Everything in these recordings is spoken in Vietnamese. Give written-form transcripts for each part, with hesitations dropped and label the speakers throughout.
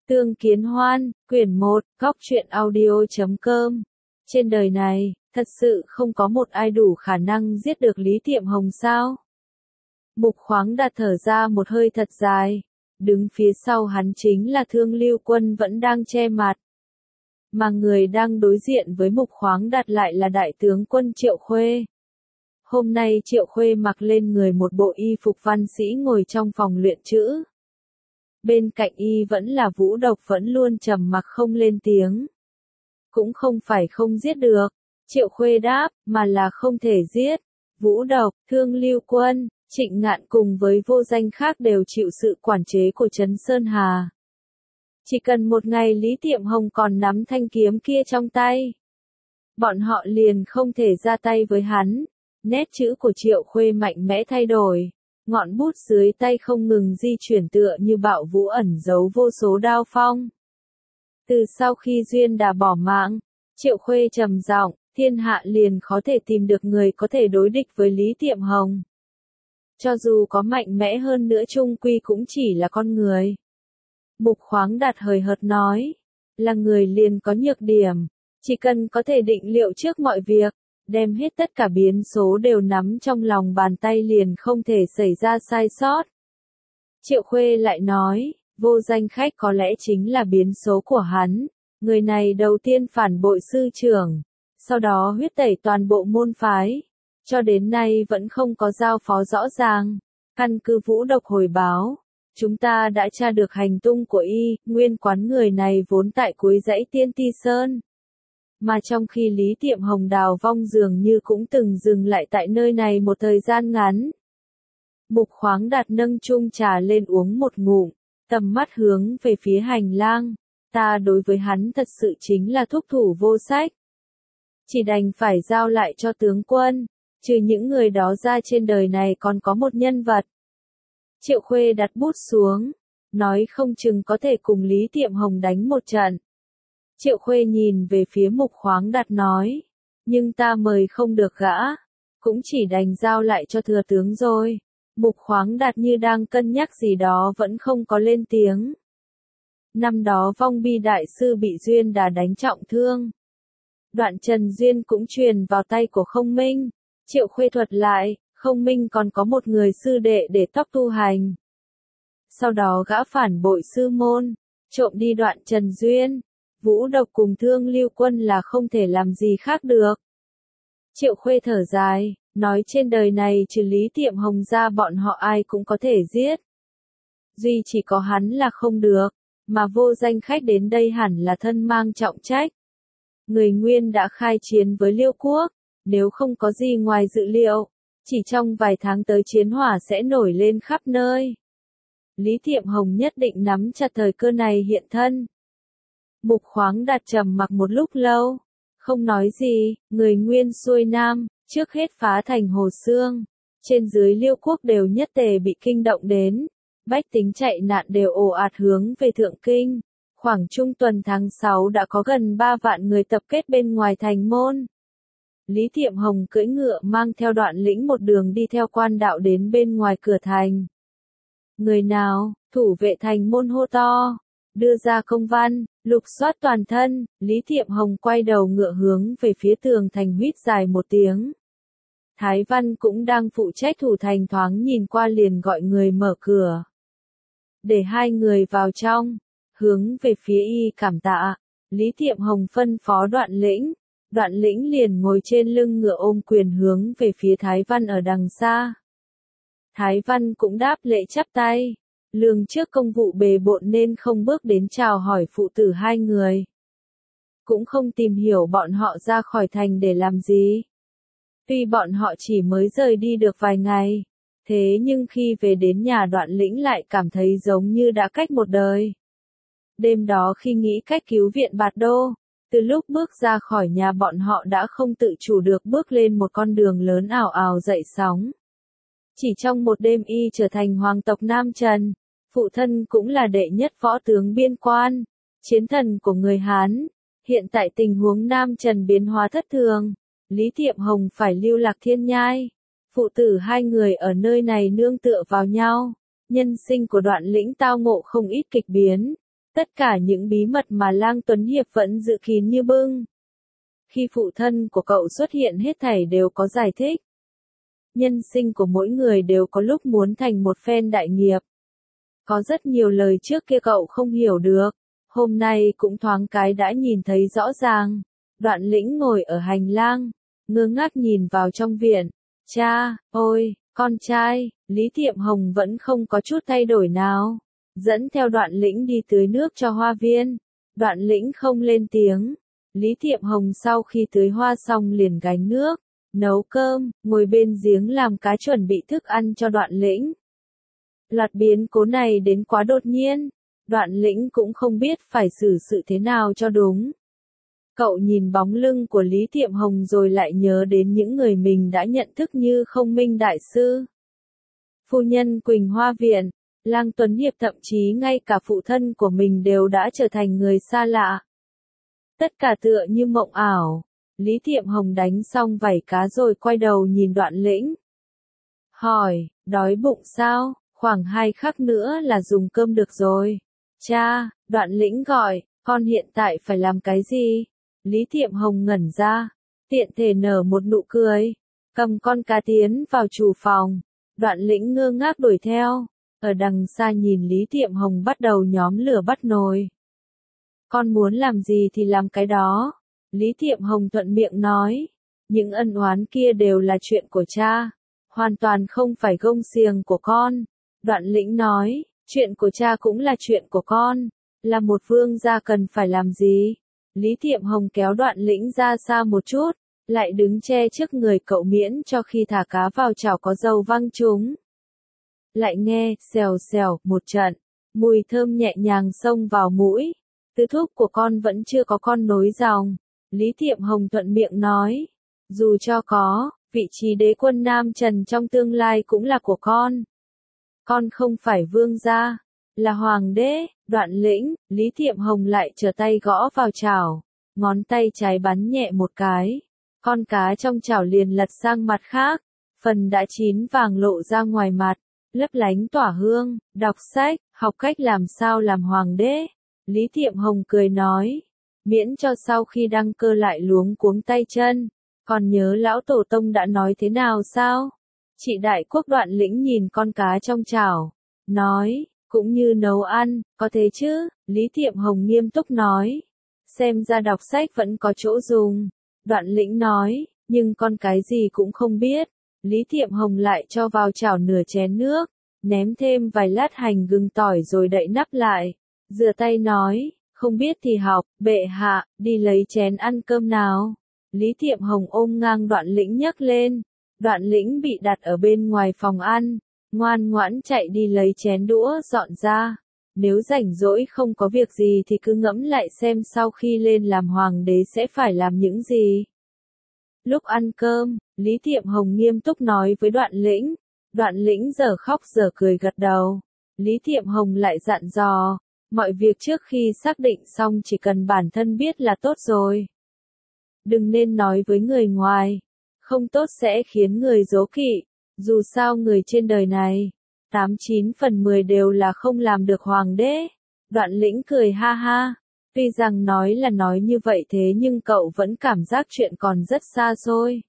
Speaker 1: Tương Kiến Hoan, quyển 1, góc truyện audio.com. Trên đời này, thật sự không có một ai đủ khả năng giết được Lý Tiệm Hồng sao? Mục Khoáng Đạt thở ra một hơi thật dài. Đứng phía sau hắn chính là Thương Lưu Quân vẫn đang che mặt. Mà người đang đối diện với Mục Khoáng Đạt lại là Đại tướng quân Triệu Khuê. Hôm nay Triệu Khuê mặc lên người một bộ y phục văn sĩ ngồi trong phòng luyện chữ. Bên cạnh y vẫn là Vũ Độc vẫn luôn trầm mặc không lên tiếng. Cũng không phải không giết được, Triệu Khuê đáp, mà là không thể giết. Vũ Độc, Thương Lưu Quân, Trịnh Ngạn cùng với vô danh khác đều chịu sự quản chế của Trấn Sơn Hà. Chỉ cần một ngày Lý Tiệm Hồng còn nắm thanh kiếm kia trong tay, bọn họ liền không thể ra tay với hắn. Nét chữ của Triệu Khuê mạnh mẽ thay đổi. Ngọn bút dưới tay không ngừng di chuyển tựa như bạo vũ ẩn giấu vô số đao phong. Từ sau khi Duyên Đà bỏ mạng, Triệu Khuê trầm giọng, thiên hạ liền khó thể tìm được người có thể đối địch với Lý Tiệm Hồng. Cho dù có mạnh mẽ hơn nữa chung quy cũng chỉ là con người. Mục Khoáng Đạt hời hợt nói, là người liền có nhược điểm, chỉ cần có thể định liệu trước mọi việc, đem hết tất cả biến số đều nắm trong lòng bàn tay liền không thể xảy ra sai sót. Triệu Khuê lại nói, vô danh khách có lẽ chính là biến số của hắn, người này đầu tiên phản bội sư trưởng, sau đó huyết tẩy toàn bộ môn phái, cho đến nay vẫn không có giao phó rõ ràng. Căn cứ Vũ Độc hồi báo, chúng ta đã tra được hành tung của y, nguyên quán người này vốn tại cuối dãy Tiên Ti Sơn. Mà trong khi Lý Tiệm Hồng đào vong dường như cũng từng dừng lại tại nơi này một thời gian ngắn. Mục Khoáng Đạt nâng chung trà lên uống một ngụm, tầm mắt hướng về phía hành lang. Ta đối với hắn thật sự chính là thúc thủ vô sách. Chỉ đành phải giao lại cho tướng quân, trừ những người đó ra trên đời này còn có một nhân vật. Triệu Khuê đặt bút xuống, nói không chừng có thể cùng Lý Tiệm Hồng đánh một trận. Triệu Khuê nhìn về phía Mục Khoáng Đạt nói, nhưng ta mời không được gã, cũng chỉ đành giao lại cho thừa tướng rồi. Mục Khoáng Đạt như đang cân nhắc gì đó vẫn không có lên tiếng. Năm đó Vong Bi Đại Sư bị Duyên Đà đánh trọng thương. Đoạn Trần Duyên cũng truyền vào tay của Không Minh. Triệu Khuê thuật lại, Không Minh còn có một người sư đệ để tóc tu hành. Sau đó gã phản bội sư môn, trộm đi Đoạn Trần Duyên. Vũ Độc cùng Thương Lưu Quân là không thể làm gì khác được. Triệu Khuê thở dài, nói trên đời này trừ Lý Tiệm Hồng ra bọn họ ai cũng có thể giết. Duy chỉ có hắn là không được, mà vô danh khách đến đây hẳn là thân mang trọng trách. Người Nguyên đã khai chiến với Liêu Quốc, nếu không có gì ngoài dự liệu, chỉ trong vài tháng tới chiến hỏa sẽ nổi lên khắp nơi. Lý Tiệm Hồng nhất định nắm chặt thời cơ này hiện thân. Mục Khoáng Đạt trầm mặc một lúc lâu, không nói gì. Người Nguyên xuôi Nam, trước hết phá thành Hồ Xương, trên dưới Liêu Quốc đều nhất tề bị kinh động đến, bách tính chạy nạn đều ồ ạt hướng về Thượng Kinh. Khoảng trung tuần tháng 6 đã có gần 3 vạn người tập kết bên ngoài thành môn. Lý Tiệm Hồng cưỡi ngựa mang theo Đoạn Lĩnh một đường đi theo quan đạo đến bên ngoài cửa thành. Người nào, thủ vệ thành môn hô to, đưa ra công văn, lục soát toàn thân. Lý Tiệm Hồng quay đầu ngựa hướng về phía tường thành huýt dài một tiếng. Thái Văn cũng đang phụ trách thủ thành thoáng nhìn qua liền gọi người mở cửa, để hai người vào trong, hướng về phía y cảm tạ. Lý Tiệm Hồng phân phó Đoạn Lĩnh liền ngồi trên lưng ngựa ôm quyền hướng về phía Thái Văn ở đằng xa. Thái Văn cũng đáp lễ chắp tay, lường trước công vụ bề bộn nên không bước đến chào hỏi phụ tử hai người. Cũng không tìm hiểu bọn họ ra khỏi thành để làm gì. Tuy bọn họ chỉ mới rời đi được vài ngày, thế nhưng khi về đến nhà Đoạn Lĩnh lại cảm thấy giống như đã cách một đời. Đêm đó khi nghĩ cách cứu viện Bạt Đô, từ lúc bước ra khỏi nhà bọn họ đã không tự chủ được bước lên một con đường lớn ảo ảo dậy sóng. Chỉ trong một đêm y trở thành hoàng tộc Nam Trần, phụ thân cũng là đệ nhất võ tướng biên quan, chiến thần của người Hán. Hiện tại tình huống Nam Trần biến hóa thất thường, Lý Tiệm Hồng phải lưu lạc thiên nhai. Phụ tử hai người ở nơi này nương tựa vào nhau, nhân sinh của Đoạn Lĩnh tao ngộ không ít kịch biến. Tất cả những bí mật mà Lang Tuấn Hiệp vẫn giữ kín như bưng. Khi phụ thân của cậu xuất hiện hết thảy đều có giải thích. Nhân sinh của mỗi người đều có lúc muốn thành một phen đại nghiệp. Có rất nhiều lời trước kia cậu không hiểu được, hôm nay cũng thoáng cái đã nhìn thấy rõ ràng. Đoạn Lĩnh ngồi ở hành lang, ngơ ngác nhìn vào trong viện. Cha, ôi, con trai, Lý Tiệm Hồng vẫn không có chút thay đổi nào. Dẫn theo Đoạn Lĩnh đi tưới nước cho hoa viên. Đoạn Lĩnh không lên tiếng. Lý Tiệm Hồng sau khi tưới hoa xong liền gánh nước, nấu cơm, ngồi bên giếng làm cá chuẩn bị thức ăn cho Đoạn Lĩnh. Loạt biến cố này đến quá đột nhiên, Đoạn Lĩnh cũng không biết phải xử sự thế nào cho đúng. Cậu nhìn bóng lưng của Lý Tiệm Hồng rồi lại nhớ đến những người mình đã nhận thức như Không Minh Đại Sư, phu nhân Quỳnh Hoa Viện, Lang Tuấn Hiệp, thậm chí ngay cả phụ thân của mình đều đã trở thành người xa lạ. Tất cả tựa như mộng ảo. Lý Tiệm Hồng đánh xong vảy cá rồi quay đầu nhìn Đoạn Lĩnh. Hỏi, đói bụng sao? Khoảng 2 khắc nữa là dùng cơm được rồi. Cha, Đoạn Lĩnh gọi, con hiện tại phải làm cái gì? Lý Tiệm Hồng ngẩn ra, tiện thể nở một nụ cười, cầm con cá tiến vào chủ phòng. Đoạn Lĩnh ngơ ngác đuổi theo, ở đằng xa nhìn Lý Tiệm Hồng bắt đầu nhóm lửa bắt nồi. Con muốn làm gì thì làm cái đó. Lý Tiệm Hồng thuận miệng nói, những ân oán kia đều là chuyện của cha, hoàn toàn không phải gông xiềng của con. Đoạn Lĩnh nói, chuyện của cha cũng là chuyện của con, là một vương gia cần phải làm gì. Lý Tiệm Hồng kéo Đoạn Lĩnh ra xa một chút, lại đứng che trước người cậu miễn cho khi thả cá vào chảo có dầu văng trúng. Lại nghe, xèo xèo, một trận, mùi thơm nhẹ nhàng xông vào mũi. Tứ thúc của con vẫn chưa có con nối dòng. Lý Tiệm Hồng thuận miệng nói, dù cho có, vị trí đế quân Nam Trần trong tương lai cũng là của con. Con không phải vương gia, là hoàng đế. Đoạn Lĩnh, Lý Tiệm Hồng lại trở tay gõ vào chảo, ngón tay trái bắn nhẹ một cái, con cá trong chảo liền lật sang mặt khác, phần đã chín vàng lộ ra ngoài mặt, lấp lánh tỏa hương. Đọc sách, học cách làm sao làm hoàng đế. Lý Tiệm Hồng cười nói, miễn cho sau khi đăng cơ lại luống cuống tay chân. Còn nhớ lão tổ tông đã nói thế nào sao? Chị đại quốc. Đoạn Lĩnh nhìn con cá trong chảo, nói, cũng như nấu ăn, có thế chứ? Lý Tiệm Hồng nghiêm túc nói, xem ra đọc sách vẫn có chỗ dùng. Đoạn Lĩnh nói, nhưng con cái gì cũng không biết. Lý Tiệm Hồng lại cho vào chảo nửa chén nước, ném thêm vài lát hành gừng tỏi rồi đậy nắp lại. Rửa tay nói, không biết thì học, bệ hạ, đi lấy chén ăn cơm nào. Lý Tiệm Hồng ôm ngang Đoạn Lĩnh nhấc lên. Đoạn Lĩnh bị đặt ở bên ngoài phòng ăn, ngoan ngoãn chạy đi lấy chén đũa dọn ra. Nếu rảnh rỗi không có việc gì thì cứ ngẫm lại xem sau khi lên làm hoàng đế sẽ phải làm những gì. Lúc ăn cơm, Lý Tiệm Hồng nghiêm túc nói với Đoạn Lĩnh. Đoạn Lĩnh giờ khóc giờ cười gật đầu. Lý Tiệm Hồng lại dặn dò, mọi việc trước khi xác định xong chỉ cần bản thân biết là tốt rồi. Đừng nên nói với người ngoài, không tốt sẽ khiến người đố kỵ. Dù sao người trên đời này, 89 phần 10 đều là không làm được hoàng đế. Đoạn Lĩnh cười ha ha, tuy rằng nói là nói như vậy thế nhưng cậu vẫn cảm giác chuyện còn rất xa xôi.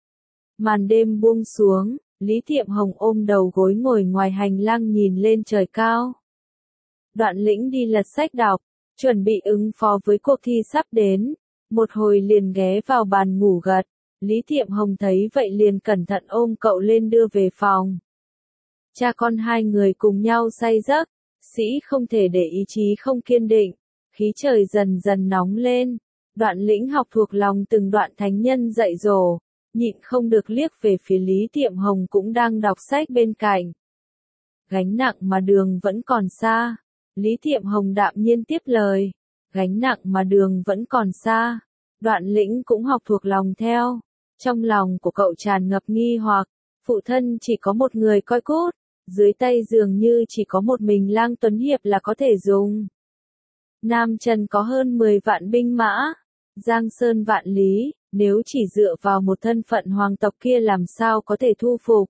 Speaker 1: Màn đêm buông xuống, Lý Tiệm Hồng ôm đầu gối ngồi ngoài hành lang nhìn lên trời cao. Đoạn Lĩnh đi lật sách đọc, chuẩn bị ứng phó với cuộc thi sắp đến, một hồi liền ghé vào bàn ngủ gật. Lý Tiệm Hồng thấy vậy liền cẩn thận ôm cậu lên đưa về phòng. Cha con hai người cùng nhau say giấc, sĩ không thể để ý chí không kiên định, khí trời dần dần nóng lên. Đoạn Lĩnh học thuộc lòng từng đoạn thánh nhân dạy dỗ, nhịn không được liếc về phía Lý Tiệm Hồng cũng đang đọc sách bên cạnh. Gánh nặng mà đường vẫn còn xa. Lý Tiệm Hồng đạm nhiên tiếp lời. Gánh nặng mà đường vẫn còn xa. Đoạn Lĩnh cũng học thuộc lòng theo. Trong lòng của cậu tràn ngập nghi hoặc, phụ thân chỉ có một người coi cút, dưới tay dường như chỉ có một mình Lang Tuấn Hiệp là có thể dùng. Nam Trần có hơn 10 vạn binh mã, Giang Sơn vạn lý, nếu chỉ dựa vào một thân phận hoàng tộc kia làm sao có thể thu phục.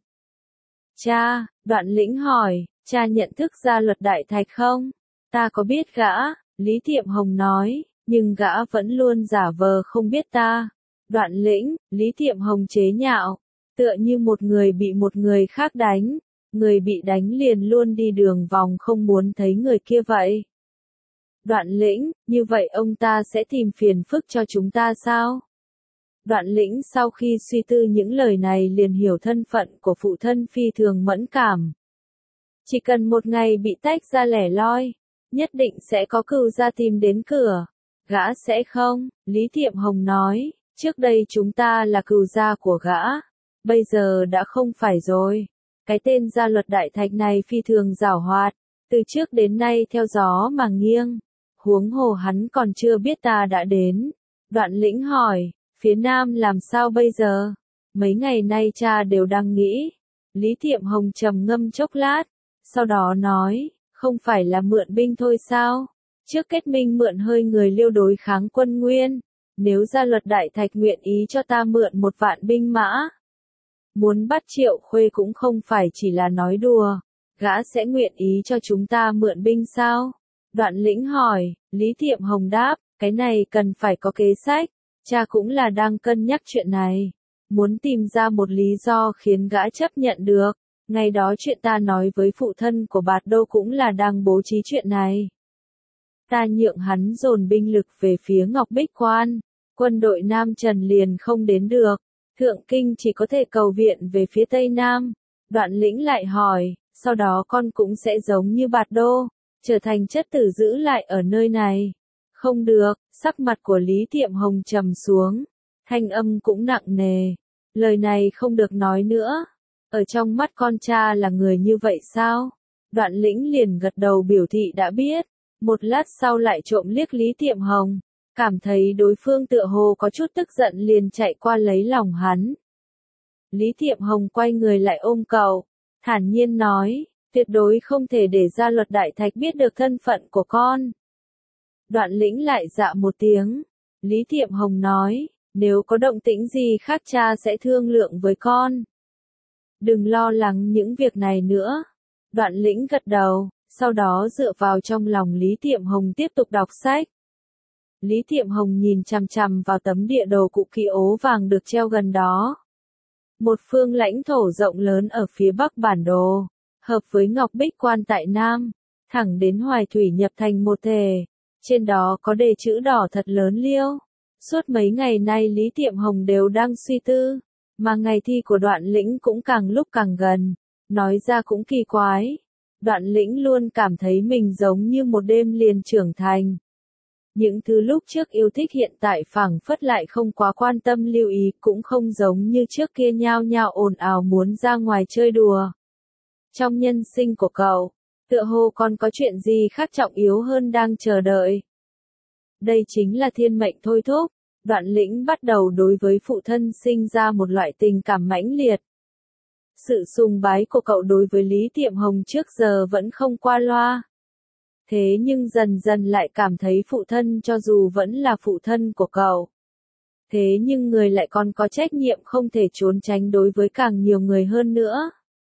Speaker 1: Cha, Đoạn Lĩnh hỏi, cha nhận thức ra luật đại thạch không? Ta có biết gã, Lý Tiệm Hồng nói, nhưng gã vẫn luôn giả vờ không biết ta. Đoạn Lĩnh, Lý Tiệm Hồng chế nhạo, tựa như một người bị một người khác đánh, người bị đánh liền luôn đi đường vòng không muốn thấy người kia vậy. Đoạn Lĩnh, như vậy ông ta sẽ tìm phiền phức cho chúng ta sao? Đoạn Lĩnh sau khi suy tư những lời này liền hiểu thân phận của phụ thân phi thường mẫn cảm. Chỉ cần một ngày bị tách ra lẻ loi, nhất định sẽ có cừu gia tìm đến cửa. Gã sẽ không, Lý Tiệm Hồng nói, trước đây chúng ta là cừu gia của gã, bây giờ đã không phải rồi. Cái tên gia luật đại thạch này phi thường giảo hoạt, từ trước đến nay theo gió mà nghiêng. Huống hồ hắn còn chưa biết ta đã đến. Đoạn Lĩnh hỏi, phía Nam làm sao bây giờ? Mấy ngày nay cha đều đang nghĩ. Lý Tiệm Hồng trầm ngâm chốc lát, sau đó nói, không phải là mượn binh thôi sao? Trước kết minh mượn hơi người Liêu đối kháng quân Nguyên, nếu gia luật đại thạch nguyện ý cho ta mượn 1.000 binh mã. Muốn bắt Triệu Khuê cũng không phải chỉ là nói đùa, gã sẽ nguyện ý cho chúng ta mượn binh sao? Đoạn Lĩnh hỏi, Lý Tiệm Hồng đáp, cái này cần phải có kế sách, cha cũng là đang cân nhắc chuyện này, muốn tìm ra một lý do khiến gã chấp nhận được. Ngày đó chuyện ta nói với phụ thân của Bạt Đô cũng là đang bố trí chuyện này. Ta nhượng hắn dồn binh lực về phía Ngọc Bích Quan, quân đội Nam Trần liền không đến được, Thượng Kinh chỉ có thể cầu viện về phía Tây Nam. Đoạn Lĩnh lại hỏi, sau đó con cũng sẽ giống như Bạt Đô, trở thành chất tử giữ lại ở nơi này. Không được, sắc mặt của Lý Tiệm Hồng trầm xuống, thanh âm cũng nặng nề. Lời này không được nói nữa. Ở trong mắt con cha là người như vậy sao? Đoạn Lĩnh liền gật đầu biểu thị đã biết. Một lát sau lại trộm liếc Lý Tiệm Hồng, cảm thấy đối phương tựa hồ có chút tức giận liền chạy qua lấy lòng hắn. Lý Tiệm Hồng quay người lại ôm cậu, thản nhiên nói, tuyệt đối không thể để gia luật đại thạch biết được thân phận của con. Đoạn Lĩnh lại dạ một tiếng. Lý Tiệm Hồng nói, nếu có động tĩnh gì khác cha sẽ thương lượng với con. Đừng lo lắng những việc này nữa. Đoạn Lĩnh gật đầu, sau đó dựa vào trong lòng Lý Tiệm Hồng tiếp tục đọc sách. Lý Tiệm Hồng nhìn chằm chằm vào tấm địa đồ cụ kỵ ố vàng được treo gần đó. Một phương lãnh thổ rộng lớn ở phía bắc bản đồ, hợp với Ngọc Bích Quan tại Nam, thẳng đến Hoài Thủy nhập thành một thể. Trên đó có đề chữ đỏ thật lớn Liêu. Suốt mấy ngày nay Lý Tiệm Hồng đều đang suy tư, mà ngày thi của Đoạn Lĩnh cũng càng lúc càng gần. Nói ra cũng kỳ quái. Đoạn Lĩnh luôn cảm thấy mình giống như một đêm liền trưởng thành. Những thứ lúc trước yêu thích hiện tại phảng phất lại không quá quan tâm lưu ý, cũng không giống như trước kia nhao nhao ồn ào muốn ra ngoài chơi đùa. Trong nhân sinh của cậu, tựa hồ còn có chuyện gì khác trọng yếu hơn đang chờ đợi. Đây chính là thiên mệnh thôi thúc. Đoạn Lĩnh bắt đầu đối với phụ thân sinh ra một loại tình cảm mãnh liệt. Sự sùng bái của cậu đối với Lý Tiệm Hồng trước giờ vẫn không qua loa. Thế nhưng dần dần lại cảm thấy phụ thân cho dù vẫn là phụ thân của cậu. Thế nhưng người lại còn có trách nhiệm không thể trốn tránh đối với càng nhiều người hơn nữa.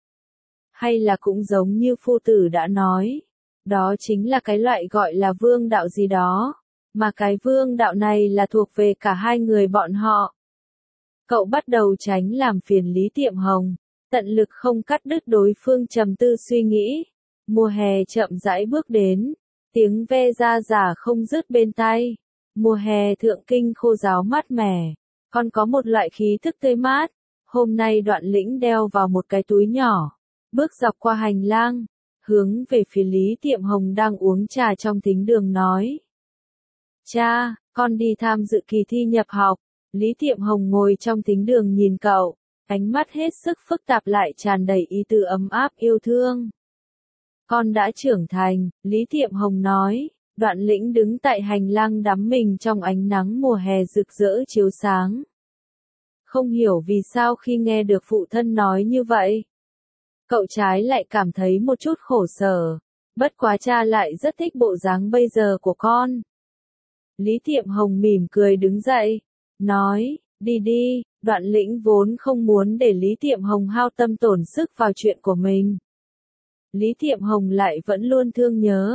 Speaker 1: Hay là cũng giống như phu tử đã nói. Đó chính là cái loại gọi là vương đạo gì đó. Mà cái vương đạo này là thuộc về cả hai người bọn họ. Cậu bắt đầu tránh làm phiền Lý Tiệm Hồng, tận lực không cắt đứt đối phương trầm tư suy nghĩ. Mùa hè chậm rãi bước đến, tiếng ve ra giả không dứt bên tai. Mùa hè Thượng Kinh khô ráo mát mẻ, còn có một loại khí thức tươi mát. Hôm nay Đoạn Lĩnh đeo vào một cái túi nhỏ, bước dọc qua hành lang, hướng về phía Lý Tiệm Hồng đang uống trà trong thính đường nói. Cha, con đi tham dự kỳ thi nhập học. Lý Tiệm Hồng ngồi trong thính đường nhìn cậu, ánh mắt hết sức phức tạp lại tràn đầy ý tứ ấm áp yêu thương. Con đã trưởng thành, Lý Tiệm Hồng nói. Đoạn Lĩnh đứng tại hành lang đắm mình trong ánh nắng mùa hè rực rỡ chiếu sáng. Không hiểu vì sao khi nghe được phụ thân nói như vậy, cậu trái lại cảm thấy một chút khổ sở. Bất quá cha lại rất thích bộ dáng bây giờ của con. Lý Tiệm Hồng mỉm cười đứng dậy, nói, đi đi. Đoạn Lĩnh vốn không muốn để Lý Tiệm Hồng hao tâm tổn sức vào chuyện của mình. Lý Tiệm Hồng lại vẫn luôn thương nhớ,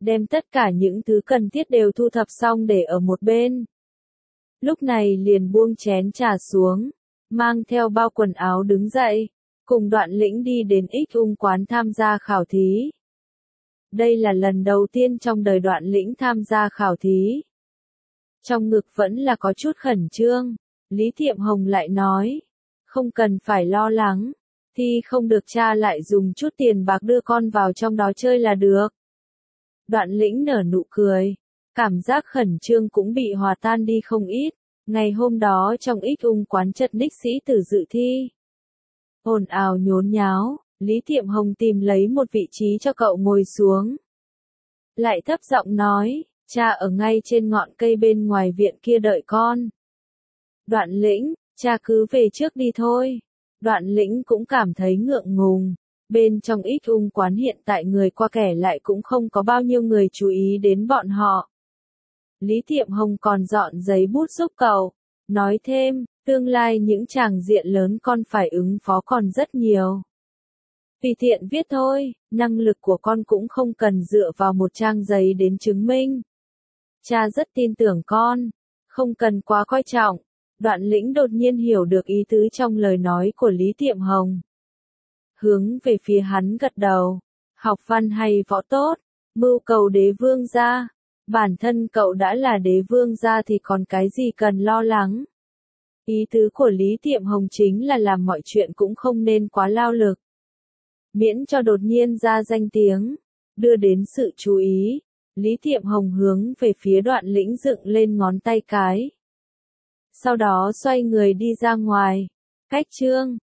Speaker 1: đem tất cả những thứ cần thiết đều thu thập xong để ở một bên. Lúc này liền buông chén trà xuống, mang theo bao quần áo đứng dậy, cùng Đoạn Lĩnh đi đến Ích Ung quán tham gia khảo thí. Đây là lần đầu tiên trong đời Đoạn Lĩnh tham gia khảo thí. Trong ngực vẫn là có chút khẩn trương, Lý Thiệm Hồng lại nói, không cần phải lo lắng, thi không được cha lại dùng chút tiền bạc đưa con vào trong đó chơi là được. Đoạn Lĩnh nở nụ cười, cảm giác khẩn trương cũng bị hòa tan đi không ít. Ngày hôm đó trong Ích Ung quán chật ních sĩ tử dự thi. Ồn ào nhốn nháo, Lý Thiệm Hồng tìm lấy một vị trí cho cậu ngồi xuống. Lại thấp giọng nói, cha ở ngay trên ngọn cây bên ngoài viện kia đợi con. Đoạn Lĩnh, cha cứ về trước đi thôi. Đoạn Lĩnh cũng cảm thấy ngượng ngùng. Bên trong Ích Ung quán hiện tại người qua kẻ lại cũng không có bao nhiêu người chú ý đến bọn họ. Lý Thiệm Hồng còn dọn giấy bút giúp cậu, nói thêm, tương lai những tràng diện lớn con phải ứng phó còn rất nhiều. Tùy tiện viết thôi, năng lực của con cũng không cần dựa vào một trang giấy đến chứng minh. Cha rất tin tưởng con, không cần quá coi trọng. Đoạn Lĩnh đột nhiên hiểu được ý tứ trong lời nói của Lý Thiệm Hồng. Hướng về phía hắn gật đầu, học văn hay võ tốt, mưu cầu đế vương gia. Bản thân cậu đã là đế vương gia thì còn cái gì cần lo lắng. Ý tứ của Lý Thiệm Hồng chính là làm mọi chuyện cũng không nên quá lao lực. Miễn cho đột nhiên ra danh tiếng, đưa đến sự chú ý. Lý Thiệm Hồng hướng về phía Đoạn Lĩnh dựng lên ngón tay cái. Sau đó xoay người đi ra ngoài. Cách chương